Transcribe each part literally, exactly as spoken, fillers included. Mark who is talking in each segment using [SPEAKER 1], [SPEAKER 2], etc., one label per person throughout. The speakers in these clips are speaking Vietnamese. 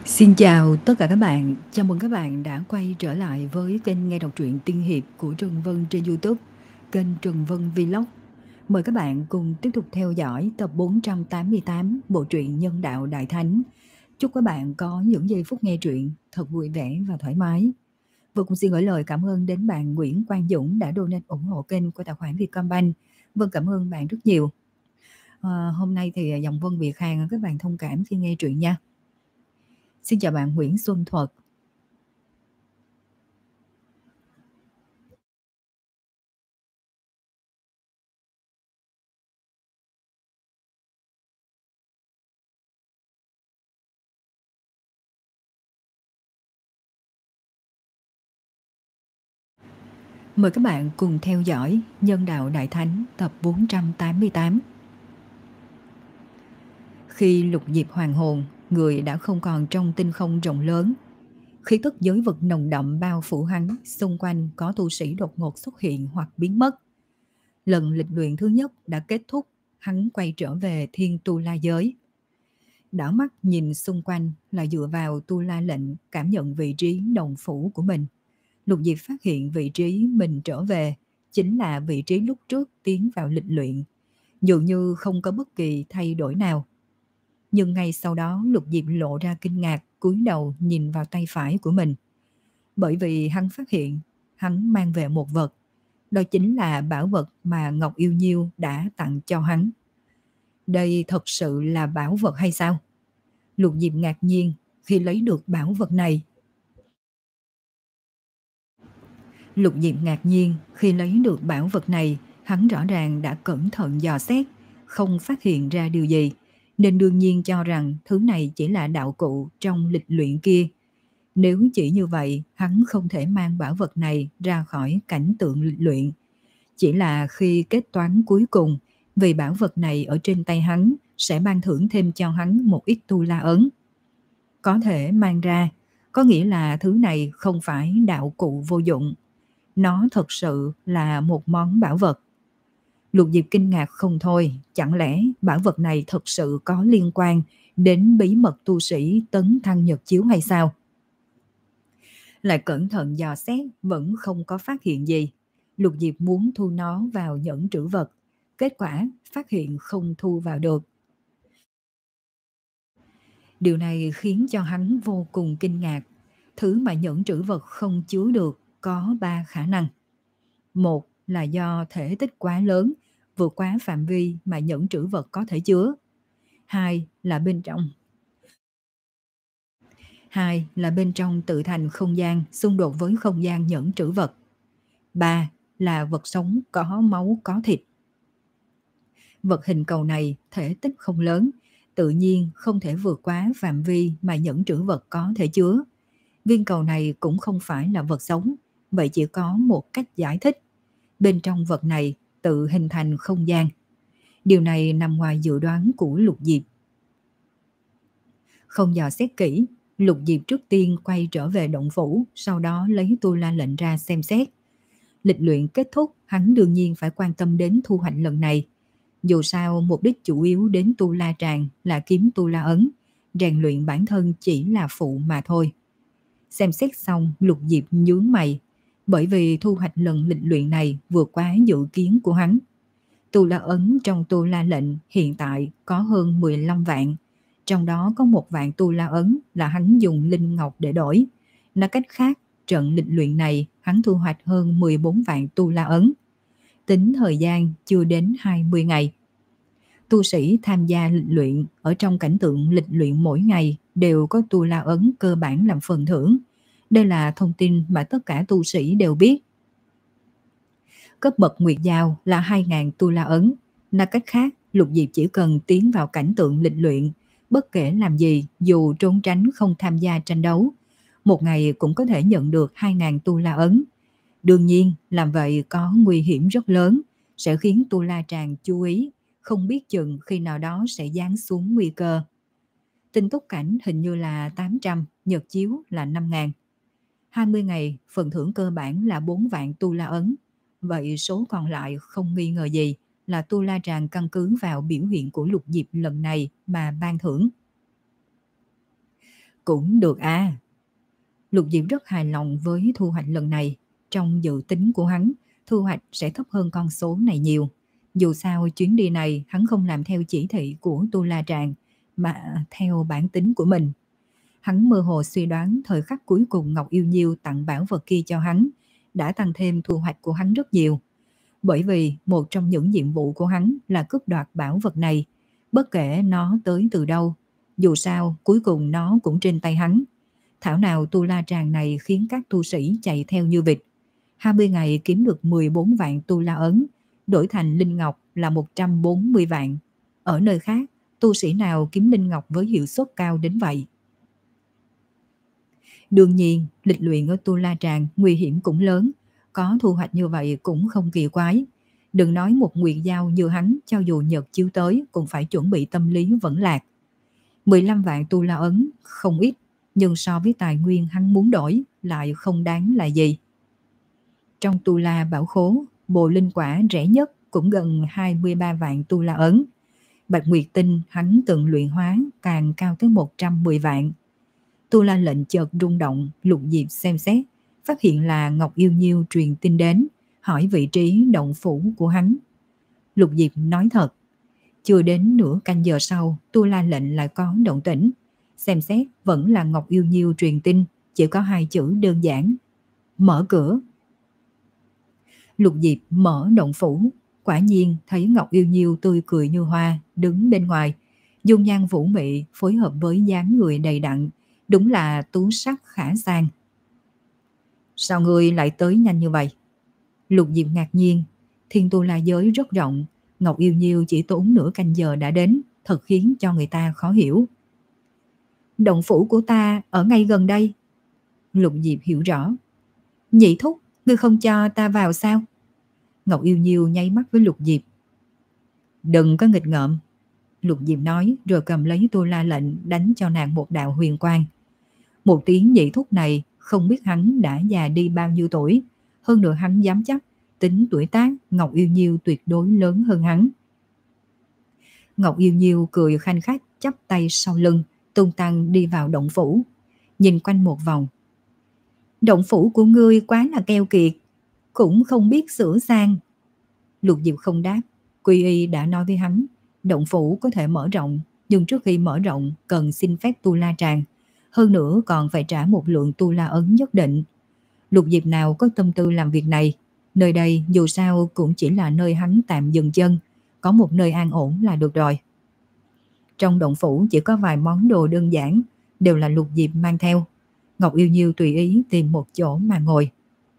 [SPEAKER 1] Xin chào tất cả các bạn, chào mừng các bạn đã quay trở lại với kênh nghe đọc truyện tiên hiệp của Trần Vân trên YouTube, kênh Trần Vân Vlog. Mời các bạn cùng tiếp tục theo dõi tập bốn trăm tám mươi tám bộ truyện Nhân đạo Đại Thánh. Chúc các bạn có những giây phút nghe truyện thật vui vẻ và thoải mái. Và cũng xin gửi lời cảm ơn đến bạn Nguyễn Quang Dũng đã donate ủng hộ kênh qua tài khoản Vietcombank. Vâng, cảm ơn bạn rất nhiều. À, hôm nay thì dòng Vân Việt Hàng các bạn thông cảm khi nghe truyện nha. Xin chào bạn Nguyễn Xuân Thuật. Mời các bạn cùng theo dõi Nhân đạo Đại Thánh tập bốn trăm tám mươi tám. Khi lục diệp hoàn hồn, người đã không còn trong tinh không rộng lớn. Khí tức giới vực nồng đậm bao phủ hắn, xung quanh có tu sĩ đột ngột xuất hiện hoặc biến mất. Lần lịch luyện thứ nhất đã kết thúc, hắn quay trở về thiên tu la giới. Đảo mắt nhìn xung quanh là dựa vào tu la lệnh cảm nhận vị trí đồng phủ của mình. Lục Diệp phát hiện vị trí mình trở về chính là vị trí lúc trước tiến vào lịch luyện, dường như không có bất kỳ thay đổi nào. Nhưng ngay sau đó Lục Diệp lộ ra kinh ngạc, cúi đầu nhìn vào tay phải của mình. Bởi vì hắn phát hiện hắn mang về một vật, đó chính là bảo vật mà Ngọc Yêu Nhiêu đã tặng cho hắn. Đây thật sự là bảo vật hay sao? Lục Diệp ngạc nhiên khi lấy được bảo vật này. Lục Diệp ngạc nhiên khi lấy được bảo vật này, hắn rõ ràng đã cẩn thận dò xét, không phát hiện ra điều gì, nên đương nhiên cho rằng thứ này chỉ là đạo cụ trong lịch luyện kia. Nếu chỉ như vậy, hắn không thể mang bảo vật này ra khỏi cảnh tượng lịch luyện. Chỉ là khi kết toán cuối cùng, vì bảo vật này ở trên tay hắn sẽ ban thưởng thêm cho hắn một ít tu la ấn. Có thể mang ra, có nghĩa là thứ này không phải đạo cụ vô dụng. Nó thật sự là một món bảo vật. Lục Diệp kinh ngạc không thôi, chẳng lẽ bảo vật này thật sự có liên quan đến bí mật tu sĩ tấn thăng nhật chiếu hay sao? Lại cẩn thận dò xét vẫn không có phát hiện gì. Lục Diệp muốn thu nó vào nhẫn trữ vật, kết quả phát hiện không thu vào được. Điều này khiến cho hắn vô cùng kinh ngạc. Thứ mà nhẫn trữ vật không chứa được có ba khả năng. Một là do thể tích quá lớn, vượt quá phạm vi mà nhẫn trữ vật có thể chứa. Hai là bên trong. Hai là bên trong tự thành không gian xung đột với không gian nhẫn trữ vật. Ba là vật sống có máu có thịt. Vật hình cầu này thể tích không lớn, tự nhiên không thể vượt quá phạm vi mà nhẫn trữ vật có thể chứa. Viên cầu này cũng không phải là vật sống, vậy chỉ có một cách giải thích. Bên trong vật này tự hình thành không gian. Điều này nằm ngoài dự đoán của Lục Diệp. Không dò xét kỹ, Lục Diệp trước tiên quay trở về động phủ, sau đó lấy tu la lệnh ra xem xét. Lịch luyện kết thúc, hắn đương nhiên phải quan tâm đến thu hoạch lần này. Dù sao mục đích chủ yếu đến tu la tràng là kiếm tu la ấn, rèn luyện bản thân chỉ là phụ mà thôi. Xem xét xong, Lục Diệp nhướng mày, bởi vì thu hoạch lần lịch luyện này vượt quá dự kiến của hắn. Tu la ấn trong tu la lệnh hiện tại có hơn mười lăm vạn, trong đó có một vạn tu la ấn là hắn dùng linh ngọc để đổi. Nói cách khác, trận lịch luyện này hắn thu hoạch hơn mười bốn vạn tu la ấn. Tính thời gian chưa đến hai mươi ngày. Tu sĩ tham gia lịch luyện ở trong cảnh tượng lịch luyện mỗi ngày đều có tu la ấn cơ bản làm phần thưởng. Đây là thông tin mà tất cả tu sĩ đều biết. Cấp bậc Nguyệt Giao là hai nghìn tu la ấn. Nói cách khác, Lục Diệp chỉ cần tiến vào cảnh tượng lịch luyện, bất kể làm gì, dù trốn tránh không tham gia tranh đấu, một ngày cũng có thể nhận được hai nghìn tu la ấn. Đương nhiên, làm vậy có nguy hiểm rất lớn, sẽ khiến tu la tràng chú ý, không biết chừng khi nào đó sẽ giáng xuống nguy cơ. Tinh túc cảnh hình như là tám trăm, nhật chiếu là năm nghìn. hai mươi ngày, phần thưởng cơ bản là bốn vạn tu la ấn. Vậy số còn lại không nghi ngờ gì là tu la tràng căn cứ vào biểu hiện của Lục Diệp lần này mà ban thưởng. Cũng được à. Lục Diệp rất hài lòng với thu hoạch lần này. Trong dự tính của hắn, thu hoạch sẽ thấp hơn con số này nhiều. Dù sao chuyến đi này hắn không làm theo chỉ thị của Tu La Tràng, mà theo bản tính của mình. Hắn mơ hồ suy đoán thời khắc cuối cùng Ngọc Yêu Nhiêu tặng bảo vật kia cho hắn đã tăng thêm thu hoạch của hắn rất nhiều. Bởi vì một trong những nhiệm vụ của hắn là cướp đoạt bảo vật này, bất kể nó tới từ đâu. Dù sao cuối cùng nó cũng trên tay hắn. Thảo nào Tu La Tràng này khiến các tu sĩ chạy theo như vịt. hai mươi ngày kiếm được mười bốn vạn Tu La Ấn, đổi thành Linh Ngọc là một trăm bốn mươi vạn. Ở nơi khác, tu sĩ nào kiếm Linh Ngọc với hiệu suất cao đến vậy? Đương nhiên, lịch luyện ở Tu La Tràng nguy hiểm cũng lớn, có thu hoạch như vậy cũng không kỳ quái. Đừng nói một nguyệt giao như hắn, cho dù nhật chiếu tới cũng phải chuẩn bị tâm lý vẫn lạc. mười lăm vạn Tu La Ấn không ít, nhưng so với tài nguyên hắn muốn đổi lại không đáng là gì. Trong Tu La bảo khố, bồ linh quả rẻ nhất cũng gần hai mươi ba vạn Tu La Ấn. Bạch Nguyệt Tinh hắn từng luyện hóa càng cao tới một trăm mười vạn. Tu La lệnh chợt rung động, Lục Diệp xem xét, phát hiện là Ngọc Yêu Nhiêu truyền tin đến, hỏi vị trí động phủ của hắn. Lục Diệp nói thật, chưa đến nửa canh giờ sau, Tu La lệnh lại có động tĩnh. Xem xét vẫn là Ngọc Yêu Nhiêu truyền tin, chỉ có hai chữ đơn giản: mở cửa. Lục Diệp mở động phủ, quả nhiên thấy Ngọc Yêu Nhiêu tươi cười như hoa đứng bên ngoài, dung nhan vũ mị phối hợp với dáng người đầy đặn, đúng là tú sắc khả san. Sao ngươi lại tới nhanh như vậy? Lục Diệp ngạc nhiên, Thiên Tu La giới rất rộng, Ngọc Yêu Nhiêu chỉ tốn nửa canh giờ đã đến, thật khiến cho người ta khó hiểu. Động phủ của ta ở ngay gần đây. Lục Diệp hiểu rõ. Nhị thúc, ngươi không cho ta vào sao? Ngọc Yêu Nhiêu nháy mắt với Lục Diệp. Đừng có nghịch ngợm, Lục Diệp nói, rồi cầm lấy Tu La lệnh đánh cho nàng một đạo huyền quang. Một tiếng nhị thúc này không biết hắn đã già đi bao nhiêu tuổi, hơn nữa hắn dám chắc tính tuổi tác Ngọc Yêu Nhiêu tuyệt đối lớn hơn hắn. Ngọc Yêu Nhiêu cười khanh khách chắp tay sau lưng, tung tăng đi vào động phủ, nhìn quanh một vòng. Động phủ của ngươi quá là keo kiệt, cũng không biết sửa sang. Lục Diệp không đáp, Quy Y đã nói với hắn, động phủ có thể mở rộng, nhưng trước khi mở rộng cần xin phép Tu La Tràng, hơn nữa còn phải trả một lượng Tu La ấn nhất định. Lục Diệp nào có tâm tư làm việc này, nơi đây dù sao cũng chỉ là nơi hắn tạm dừng chân, có một nơi an ổn là được rồi. Trong động phủ chỉ có vài món đồ đơn giản, đều là Lục Diệp mang theo. Ngọc Yêu Nhiêu tùy ý tìm một chỗ mà ngồi.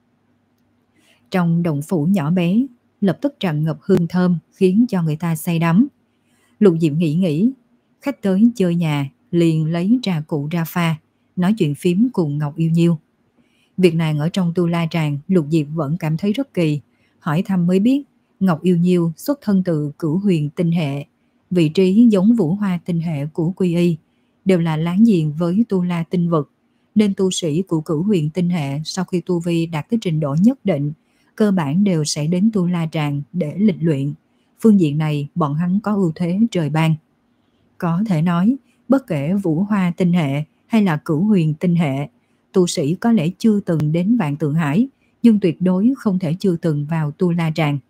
[SPEAKER 1] Trong động phủ nhỏ bé, lập tức tràn ngập hương thơm khiến cho người ta say đắm. Lục Diệp nghĩ nghĩ, khách tới chơi nhà liền lấy trà cụ ra pha, nói chuyện phím cùng Ngọc Yêu Nhiêu. Việc nàng ở trong Tu La Tràng, Lục Diệp vẫn cảm thấy rất kỳ, hỏi thăm mới biết Ngọc Yêu Nhiêu xuất thân từ Cửu Huyền tinh hệ, vị trí giống Vũ Hoa tinh hệ của Quy Y, đều là láng giềng với Tu La tinh vực, nên tu sĩ của Cửu Huyền tinh hệ sau khi tu vi đạt tới trình độ nhất định, cơ bản đều sẽ đến Tu La Tràng để lịch luyện. Phương diện này bọn hắn có ưu thế trời ban. Có thể nói, bất kể Vũ Hoa tinh hệ hay là Cửu Huyền tinh hệ, tu sĩ có lẽ chưa từng đến Vạn Tượng Hải, nhưng tuyệt đối không thể chưa từng vào Tu La Tràng.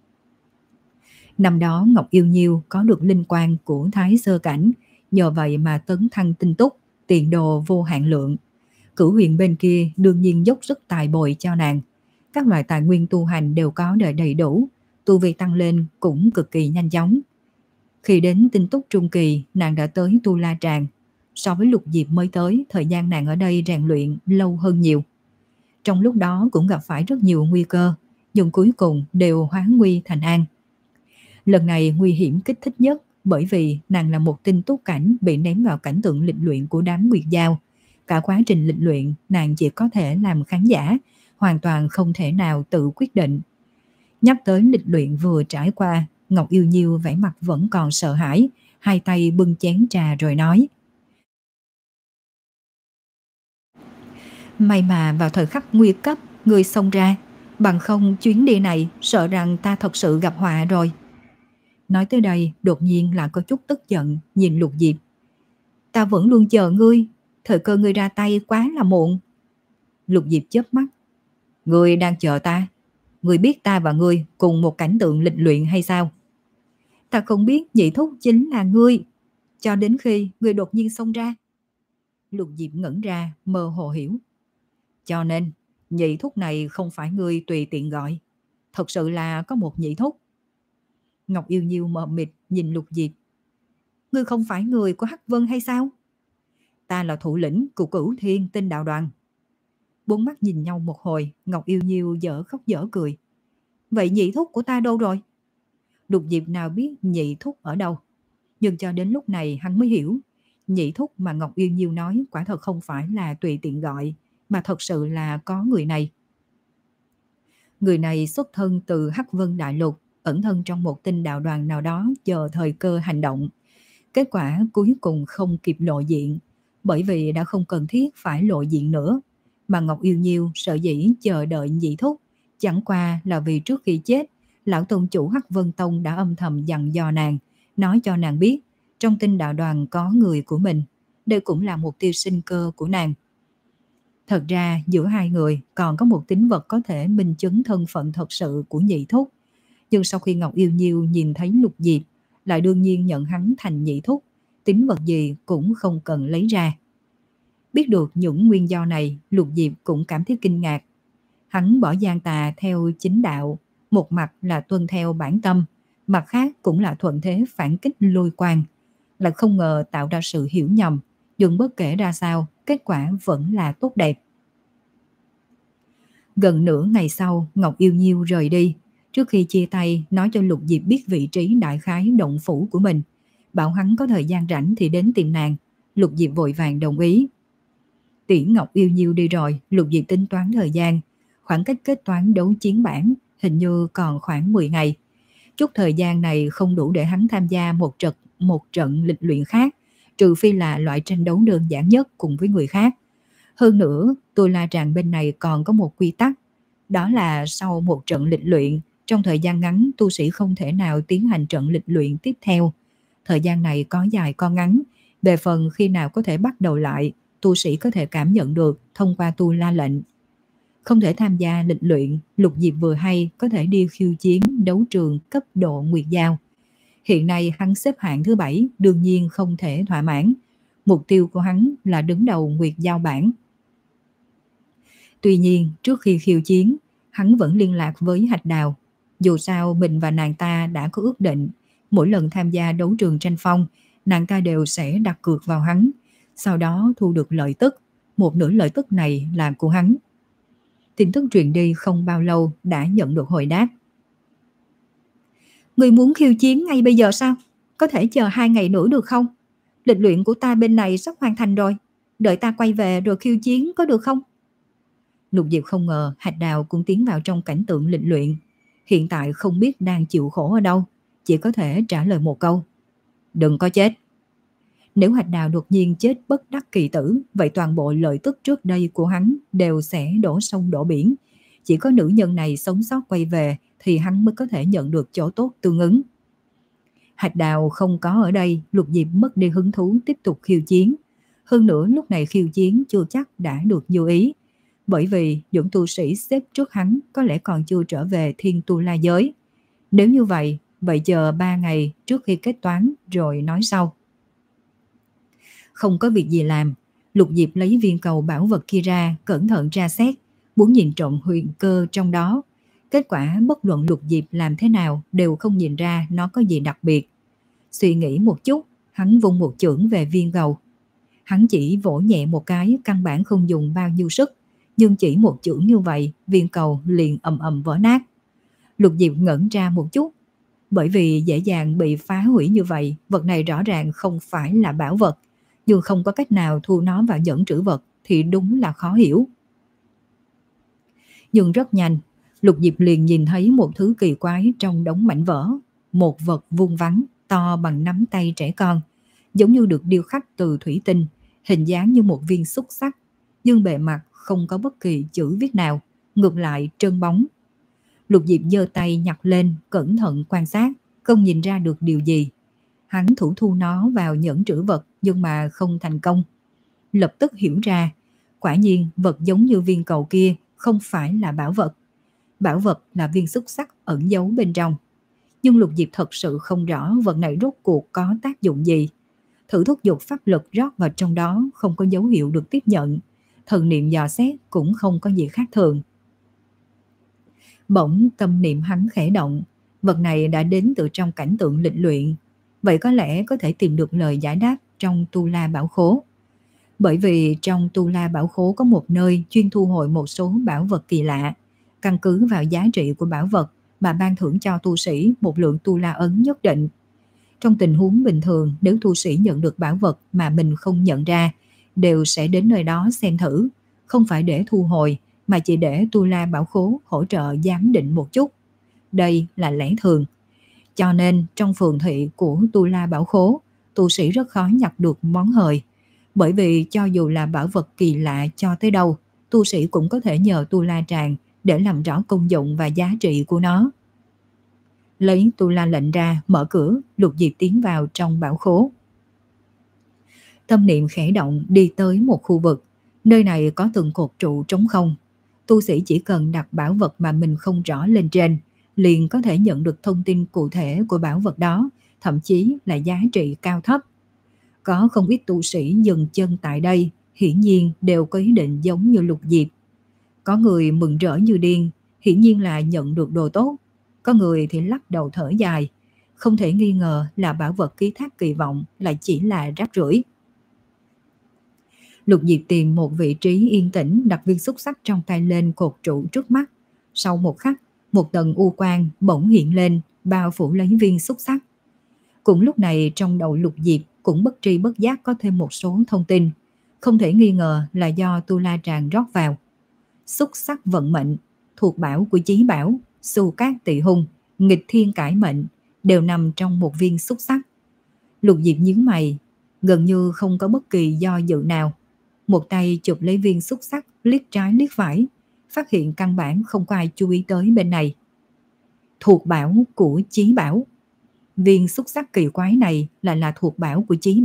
[SPEAKER 1] Năm đó Ngọc Yêu Nhiêu có được linh quan của Thái Sơ Cảnh, nhờ vậy mà tấn thăng tinh túc, tiền đồ vô hạn lượng. Cửu Huyền bên kia đương nhiên dốc sức tài bồi cho nàng. Các loại tài nguyên tu hành đều có đầy đầy đủ, tu vi tăng lên cũng cực kỳ nhanh chóng. Khi đến tinh túc trung kỳ, nàng đã tới Tu La Tràng. So với Lục Diệp mới tới, thời gian nàng ở đây rèn luyện lâu hơn nhiều. Trong lúc đó cũng gặp phải rất nhiều nguy cơ, nhưng cuối cùng đều hóa nguy thành an. Lần này nguy hiểm kích thích nhất, bởi vì nàng là một tinh túc cảnh bị ném vào cảnh tượng lịch luyện của đám Nguyệt Giao. Cả quá trình lịch luyện, nàng chỉ có thể làm khán giả, hoàn toàn không thể nào tự quyết định. Nhắc tới lịch luyện vừa trải qua, Ngọc Yêu Nhiêu vẻ mặt vẫn còn sợ hãi, hai tay bưng chén trà rồi nói. May mà vào thời khắc nguy cấp, ngươi xông ra, bằng không chuyến đi này sợ rằng ta thật sự gặp họa rồi. Nói tới đây, đột nhiên lại có chút tức giận, nhìn Lục Diệp. Ta vẫn luôn chờ ngươi, thời cơ ngươi ra tay quá là muộn. Lục Diệp chớp mắt. Ngươi đang chờ ta? Ngươi biết ta và ngươi cùng một cảnh tượng lịch luyện hay sao? Ta không biết nhị thúc chính là ngươi, cho đến khi ngươi đột nhiên xông ra. Lục Diệp ngẩn ra, mơ hồ hiểu. Cho nên, nhị thúc này không phải ngươi tùy tiện gọi. Thật sự là có một nhị thúc. Ngọc Yêu Nhiêu mờ mịt nhìn Lục Diệp. Ngươi không phải người của Hắc Vân hay sao? Ta là thủ lĩnh của Cửu Thiên Tinh Đạo Đoàn. Bốn mắt nhìn nhau một hồi, Ngọc Yêu Nhiêu dở khóc dở cười. Vậy nhị thúc của ta đâu rồi? Lục Diệp nào biết nhị thúc ở đâu. Nhưng cho đến lúc này hắn mới hiểu. Nhị thúc mà Ngọc Yêu Nhiêu nói quả thật không phải là tùy tiện gọi, mà thật sự là có người này. Người này xuất thân từ Hắc Vân Đại Lục, ẩn thân trong một tinh đạo đoàn nào đó chờ thời cơ hành động. Kết quả cuối cùng không kịp lộ diện, bởi vì đã không cần thiết phải lộ diện nữa. Mà Ngọc Yêu Nhiêu sợ dĩ chờ đợi nhị thúc, chẳng qua là vì trước khi chết, lão tôn chủ Hắc Vân Tông đã âm thầm dặn dò nàng, nói cho nàng biết trong tinh đạo đoàn có người của mình. Đây cũng là mục tiêu sinh cơ của nàng. Thật ra giữa hai người còn có một tín vật có thể minh chứng thân phận thật sự của nhị thúc. Nhưng sau khi Ngọc Yêu Nhiêu nhìn thấy Lục Diệp, lại đương nhiên nhận hắn thành nhị thúc, tín vật gì cũng không cần lấy ra. Biết được những nguyên do này, Lục Diệp cũng cảm thấy kinh ngạc. Hắn bỏ gian tà theo chính đạo, một mặt là tuân theo bản tâm, mặt khác cũng là thuận thế phản kích lôi quang. Lại không ngờ tạo ra sự hiểu nhầm, nhưng bất kể ra sao, kết quả vẫn là tốt đẹp. Gần nửa ngày sau, Ngọc Yêu Nhiêu rời đi. Trước khi chia tay, nói cho Lục Diệp biết vị trí đại khái động phủ của mình. Bảo hắn có thời gian rảnh thì đến tìm nàng. Lục Diệp vội vàng đồng ý. Tiễn Ngọc Yêu Nhiêu đi rồi, Lục Diệp tính toán thời gian. Khoảng cách kết toán đấu chiến bản hình như còn khoảng mười ngày. Chút thời gian này không đủ để hắn tham gia một trận, một trận lịch luyện khác, trừ phi là loại tranh đấu đơn giản nhất cùng với người khác. Hơn nữa, tôi La Tràng bên này còn có một quy tắc, đó là sau một trận lịch luyện, trong thời gian ngắn tu sĩ không thể nào tiến hành trận lịch luyện tiếp theo. Thời gian này có dài có ngắn, về phần khi nào có thể bắt đầu lại, tu sĩ có thể cảm nhận được thông qua tu la lệnh. Không thể tham gia lịch luyện, Lục Diệp vừa hay có thể đi khiêu chiến đấu trường cấp độ Nguyệt Giao. Hiện nay hắn xếp hạng thứ bảy, đương nhiên không thể thỏa mãn. Mục tiêu của hắn là đứng đầu Nguyệt Giao bảng. Tuy nhiên, trước khi khiêu chiến, hắn vẫn liên lạc với Hạch Đào. Dù sao mình và nàng ta đã có ước định, mỗi lần tham gia đấu trường tranh phong, nàng ta đều sẽ đặt cược vào hắn, sau đó thu được lợi tức. Một nửa lợi tức này là của hắn. Tin tức truyền đi không bao lâu đã nhận được hồi đáp. Người muốn khiêu chiến ngay bây giờ sao? Có thể chờ hai ngày nữa được không? Lịch luyện của ta bên này sắp hoàn thành rồi. Đợi ta quay về rồi khiêu chiến có được không? Lục Diệp không ngờ Hạch Đào cũng tiến vào trong cảnh tượng lịch luyện. Hiện tại không biết đang chịu khổ ở đâu, chỉ có thể trả lời một câu. Đừng có chết. Nếu Hạch Đào đột nhiên chết bất đắc kỳ tử, vậy toàn bộ lợi tức trước đây của hắn đều sẽ đổ sông đổ biển. Chỉ có nữ nhân này sống sót quay về thì hắn mới có thể nhận được chỗ tốt tương ứng. Hạch Đào không có ở đây, Lục Diệp mất đi hứng thú tiếp tục khiêu chiến. Hơn nữa lúc này khiêu chiến chưa chắc đã được như ý, bởi vì những tu sĩ xếp trước hắn có lẽ còn chưa trở về Thiên Tu La Giới. Nếu như vậy, vậy chờ ba ngày trước khi kết toán rồi nói sau. Không có việc gì làm, Lục Diệp lấy viên cầu bảo vật kia ra, cẩn thận tra xét, muốn nhìn trộm huyền cơ trong đó. Kết quả bất luận Lục Diệp làm thế nào đều không nhìn ra nó có gì đặc biệt. Suy nghĩ một chút, hắn vung một chưởng về viên cầu. Hắn chỉ vỗ nhẹ một cái, căn bản không dùng bao nhiêu sức, nhưng chỉ một chưởng như vậy, viên cầu liền ầm ầm vỡ nát. Lục Diệp ngẩn ra một chút, bởi vì dễ dàng bị phá hủy như vậy, vật này rõ ràng không phải là bảo vật, nhưng không có cách nào thu nó vào nhẫn trữ vật thì đúng là khó hiểu. Nhưng rất nhanh, Lục Diệp liền nhìn thấy một thứ kỳ quái trong đống mảnh vỡ, một vật vuông vắn, to bằng nắm tay trẻ con, giống như được điêu khắc từ thủy tinh, hình dáng như một viên xúc xắc, nhưng bề mặt không có bất kỳ chữ viết nào, ngược lại trơn bóng. Lục Diệp giơ tay nhặt lên, cẩn thận quan sát, không nhìn ra được điều gì. Hắn thủ thu nó vào nhẫn trữ vật nhưng mà không thành công. lập tức hiểu ra, quả nhiên vật giống như viên cầu kia không phải là bảo vật. Bảo vật là viên xúc xắc ẩn giấu bên trong. Nhưng Lục Diệp thật sự không rõ vật này rốt cuộc có tác dụng gì. Thử thúc giục pháp lực rót vào trong đó không có dấu hiệu được tiếp nhận. Thần niệm dò xét cũng không có gì khác thường. Bỗng tâm niệm hắn khẽ động, vật này đã đến từ trong cảnh tượng lịch luyện. Vậy có lẽ có thể tìm được lời giải đáp trong Tu La Bảo Khố. Bởi vì trong Tu La Bảo Khố có một nơi chuyên thu hồi một số bảo vật kỳ lạ. Căn cứ vào giá trị của bảo vật mà ban thưởng cho tu sĩ một lượng Tu La ấn nhất định. Trong tình huống bình thường, nếu tu sĩ nhận được bảo vật mà mình không nhận ra, đều sẽ đến nơi đó xem thử, không phải để thu hồi, mà chỉ để Tu La Bảo Khố hỗ trợ giám định một chút. Đây là lẽ thường. Cho nên trong phường thị của Tu La Bảo Khố, tu sĩ rất khó nhặt được món hời. Bởi vì cho dù là bảo vật kỳ lạ cho tới đâu, tu sĩ cũng có thể nhờ Tu La Tràng để làm rõ công dụng và giá trị của nó. Lấy Tu La lệnh ra, mở cửa, Lục Diệp tiến vào trong bảo khố. Tâm niệm khẽ động đi tới một khu vực. Nơi này có từng cột trụ trống không. Tu sĩ chỉ cần đặt bảo vật mà mình không rõ lên trên, liền có thể nhận được thông tin cụ thể của bảo vật đó, thậm chí là giá trị cao thấp. Có không ít tu sĩ dừng chân tại đây, hiển nhiên đều có ý định giống như Lục Diệp. Có người mừng rỡ như điên, hiển nhiên là nhận được đồ tốt. Có người thì lắc đầu thở dài, không thể nghi ngờ là bảo vật ký thác kỳ vọng lại chỉ là rác rưởi. Lục Diệp tìm một vị trí yên tĩnh, đặt viên xúc xắc trong tay lên cột trụ trước mắt. Sau một khắc, một tầng u quang bỗng hiện lên, bao phủ lấy viên xúc xắc. Cũng lúc này trong đầu Lục Diệp cũng bất tri bất giác có thêm một số thông tin, không thể nghi ngờ là do Tu La Tràng rót vào. Xúc xắc vận mệnh, thuộc bảo của Chí Bảo, xù cát tị hung, nghịch thiên cải mệnh đều nằm trong một viên xúc xắc. Lục Diệp nhíu mày, gần như không có bất kỳ do dự nào. Một tay chụp lấy viên xúc xắc, liếc trái liếc phải, phát hiện căn bản không có ai chú ý tới bên này. Thuộc bảo của Chí Bảo. Viên xúc xắc kỳ quái này lại là thuộc bảo của Chí Bảo.